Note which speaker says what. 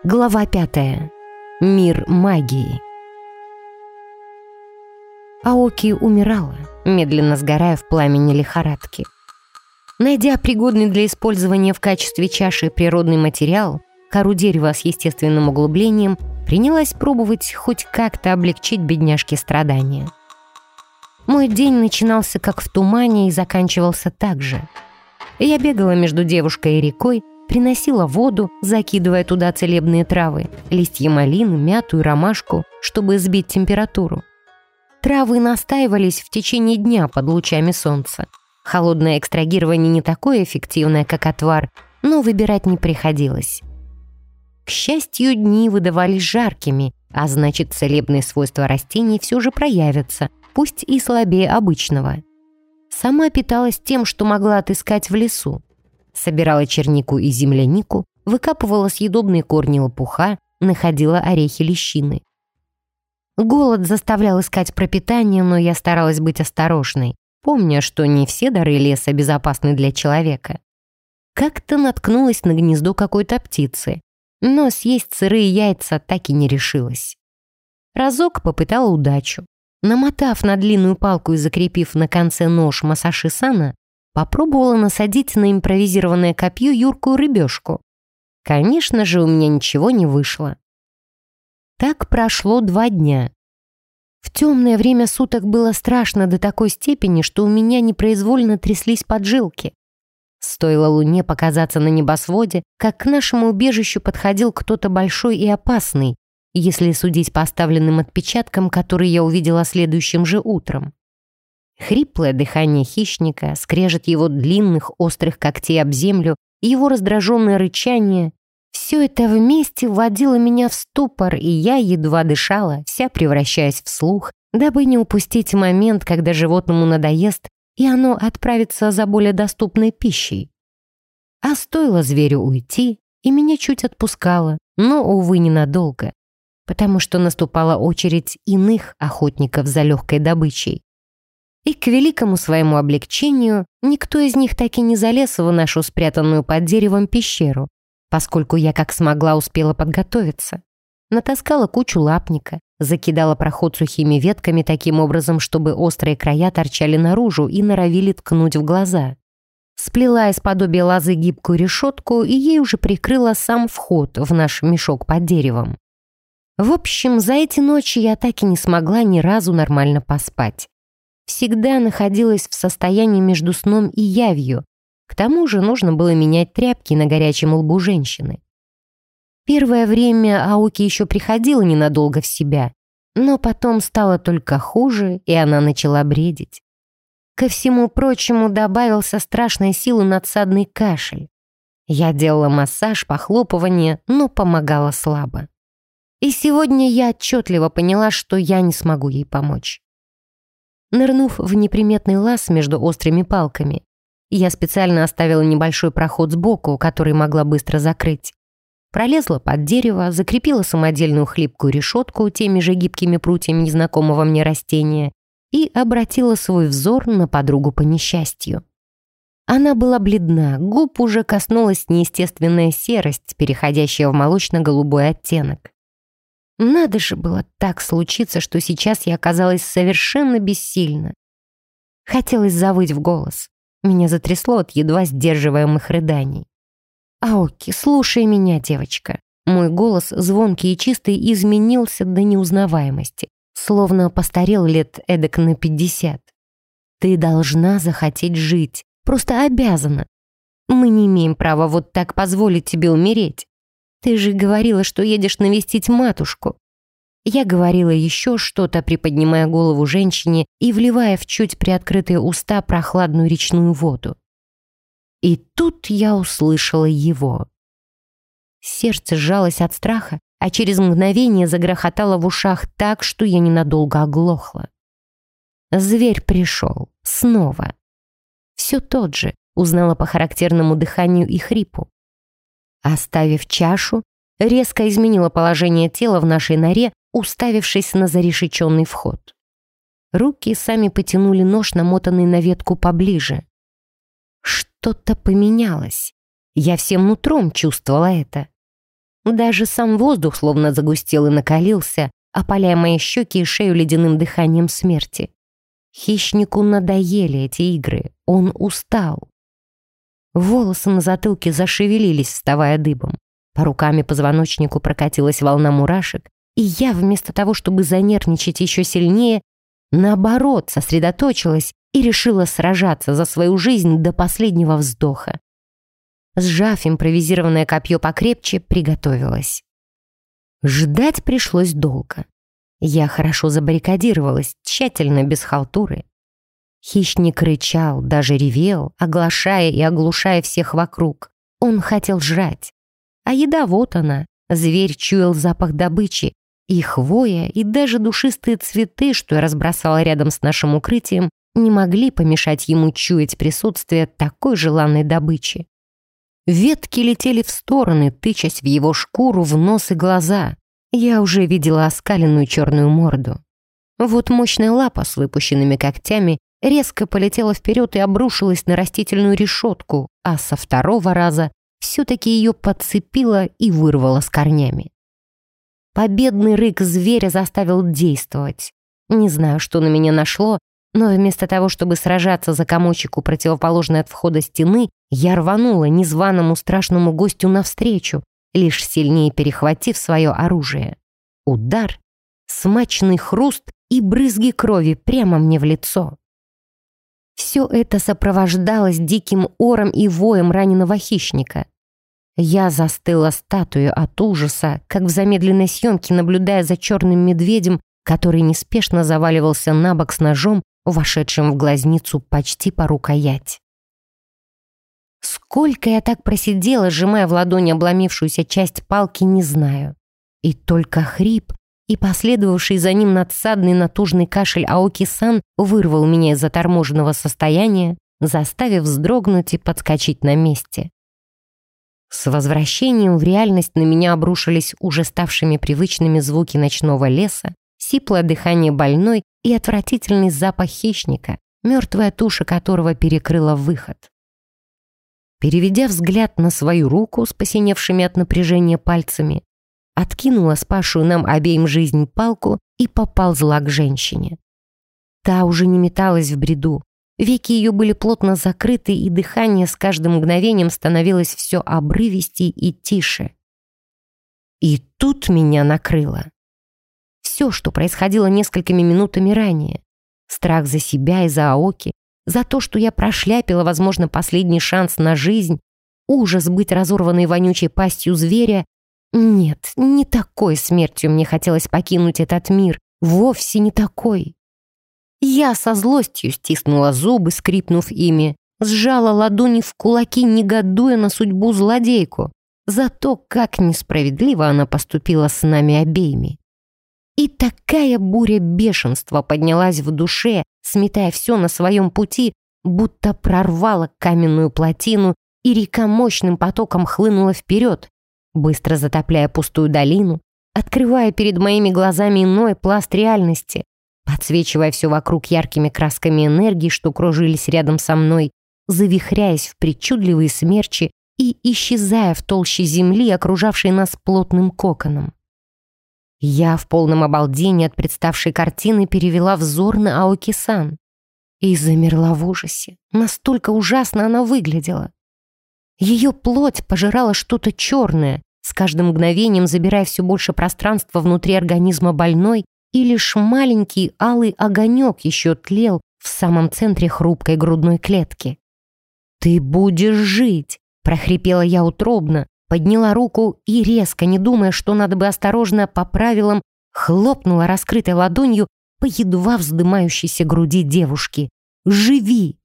Speaker 1: Глава 5. Мир магии. Аоки умирала, медленно сгорая в пламени лихорадки. Найдя пригодный для использования в качестве чаши природный материал, кору дерева с естественным углублением, принялась пробовать хоть как-то облегчить бедняжке страдания. Мой день начинался как в тумане и заканчивался так же. Я бегала между девушкой и рекой, приносила воду, закидывая туда целебные травы, листья малины, мяту и ромашку, чтобы сбить температуру. Травы настаивались в течение дня под лучами солнца. Холодное экстрагирование не такое эффективное, как отвар, но выбирать не приходилось. К счастью, дни выдавались жаркими, а значит, целебные свойства растений все же проявятся, пусть и слабее обычного. Сама питалась тем, что могла отыскать в лесу. Собирала чернику и землянику, выкапывала съедобные корни лопуха, находила орехи лещины. Голод заставлял искать пропитание, но я старалась быть осторожной, помня, что не все дары леса безопасны для человека. Как-то наткнулась на гнездо какой-то птицы, но съесть сырые яйца так и не решилась. Разок попытала удачу. Намотав на длинную палку и закрепив на конце нож масаши-сана, попробовала насадить на импровизированное копье юркую рыбешку. Конечно же, у меня ничего не вышло. Так прошло 2 дня. В темное время суток было страшно до такой степени, что у меня непроизвольно тряслись поджилки. Стоило луне показаться на небосводе, как к нашему убежищу подходил кто-то большой и опасный, если судить по оставленным отпечаткам, которые я увидела следующим же утром. Хриплое дыхание хищника, скрежет его длинных острых когтей об землю и его раздраженное рычание — все это вместе вводило меня в ступор, и я едва дышала, вся превращаясь в слух, дабы не упустить момент, когда животному надоест, и оно отправится за более доступной пищей. А стоило зверю уйти, и меня чуть отпускало, но, увы, ненадолго, потому что наступала очередь иных охотников за легкой добычей. И к великому своему облегчению никто из них так и не залез в нашу спрятанную под деревом пещеру, поскольку я как смогла успела подготовиться. Натаскала кучу лапника, закидала проход сухими ветками таким образом, чтобы острые края торчали наружу и норовили ткнуть в глаза. Сплела из подобия лозы гибкую решетку и ей уже прикрыла сам вход в наш мешок под деревом. В общем, за эти ночи я так и не смогла ни разу нормально поспать. Всегда находилась в состоянии между сном и явью. К тому же нужно было менять тряпки на горячем лбу женщины. Первое время Аоки еще приходила ненадолго в себя, но потом стало только хуже, и она начала бредить. Ко всему прочему добавился страшной силы надсадный кашель. Я делала массаж, похлопывание, но помогала слабо. И сегодня я отчетливо поняла, что я не смогу ей помочь. Нырнув в неприметный лаз между острыми палками, я специально оставила небольшой проход сбоку, который могла быстро закрыть. Пролезла под дерево, закрепила самодельную хлипкую решетку теми же гибкими прутьями незнакомого мне растения и обратила свой взор на подругу по несчастью. Она была бледна, губ уже коснулась неестественная серость, переходящая в молочно-голубой оттенок. Надо же было так случиться, что сейчас я оказалась совершенно бессильна. Хотелось завыть в голос. Меня затрясло от едва сдерживаемых рыданий. «Аоки, слушай меня, девочка». Мой голос, звонкий и чистый, изменился до неузнаваемости, словно постарел лет эдак на 50. «Ты должна захотеть жить, просто обязана. Мы не имеем права вот так позволить тебе умереть. Ты же говорила, что едешь навестить матушку». Я говорила еще что-то, приподнимая голову женщине и вливая в чуть приоткрытые уста прохладную речную воду. И тут я услышала его. Сердце сжалось от страха, а через мгновение загрохотало в ушах так, что я ненадолго оглохла. Зверь пришел. Снова. Все тот же, узнала по характерному дыханию и хрипу. Оставив чашу, резко изменила положение тела в нашей норе, уставившись на зарешеченный вход. Руки сами потянули нож, намотанный на ветку, поближе. Что-то поменялось. Я всем нутром чувствовала это. Даже сам воздух словно загустел и накалился, опаляя мои щеки и шею ледяным дыханием смерти. Хищнику надоели эти игры, он устал. Волосы на затылке зашевелились, вставая дыбом. По рукам и позвоночнику прокатилась волна мурашек, и я, вместо того, чтобы занервничать еще сильнее, наоборот, сосредоточилась и решила сражаться за свою жизнь до последнего вздоха. Сжав импровизированное копье покрепче, приготовилась. Ждать пришлось долго. Я хорошо забаррикадировалась, тщательно, без халтуры. Хищник рычал, даже ревел, оглашая и оглушая всех вокруг. Он хотел жрать. А еда вот она. Зверь чуял запах добычи. И хвоя, и даже душистые цветы, что я разбросала рядом с нашим укрытием, не могли помешать ему чуять присутствие такой желанной добычи. Ветки летели в стороны, тычась в его шкуру, в нос и глаза. Я уже видела оскаленную черную морду. Вот мощная лапа с выпущенными когтями резко полетела вперед и обрушилась на растительную решетку, а со второго раза все-таки ее подцепила и вырвала с корнями. Победный рык зверя заставил действовать. Не знаю, что на меня нашло, но вместо того, чтобы сражаться за комочек у противоположной от входа стены, я рванула незваному страшному гостю навстречу, лишь сильнее перехватив свое оружие. Удар, смачный хруст и брызги крови прямо мне в лицо. Все это сопровождалось диким ором и воем раненого хищника. Я застыла статуей от ужаса, как в замедленной съемке, наблюдая за черным медведем, который неспешно заваливался на бок с ножом, вошедшим в глазницу почти по рукоять. Сколько я так просидела, сжимая в ладони обломившуюся часть палки, не знаю. И только хрип и последовавший за ним надсадный натужный кашель Аоки-сан вырвал меня из заторможенного состояния, заставив вздрогнуть и подскочить на месте. С возвращением в реальность на меня обрушились уже ставшими привычными звуки ночного леса, сиплое дыхание больной и отвратительный запах хищника, мертвая туша которого перекрыла выход. Переведя взгляд на свою руку с посиневшими от напряжения пальцами, откинула спасшую нам обеим жизнь палку и поползла к женщине. Та уже не металась в бреду. Веки ее были плотно закрыты, и дыхание с каждым мгновением становилось все обрывистей и тише. И тут меня накрыло. Все, что происходило несколькими минутами ранее. Страх за себя и за Аоки, за то, что я прошляпила, возможно, последний шанс на жизнь, ужас быть разорванной вонючей пастью зверя. Нет, не такой смертью мне хотелось покинуть этот мир, вовсе не такой. Я со злостью стиснула зубы, скрипнув ими, сжала ладони в кулаки, негодуя на судьбу злодейку, за то, как несправедливо она поступила с нами обеими. И такая буря бешенства поднялась в душе, сметая все на своем пути, будто прорвала каменную плотину, и река мощным потоком хлынула вперед, быстро затопляя пустую долину, открывая перед моими глазами иной пласт реальности, подсвечивая все вокруг яркими красками энергии, что кружились рядом со мной, завихряясь в причудливые смерчи и исчезая в толще земли, окружавшей нас плотным коконом. Я в полном обалдении от представшей картины перевела взор на Аоки-сан и замерла в ужасе. Настолько ужасно она выглядела. Ее плоть пожирала что-то черное, с каждым мгновением забирая все больше пространства внутри организма больной, и лишь маленький алый огонек еще тлел в самом центре хрупкой грудной клетки. «Ты будешь жить!» — прохрипела я утробно, подняла руку и, резко, не думая, что надо бы осторожно по правилам, хлопнула раскрытой ладонью по едва вздымающейся груди девушки. «Живи!»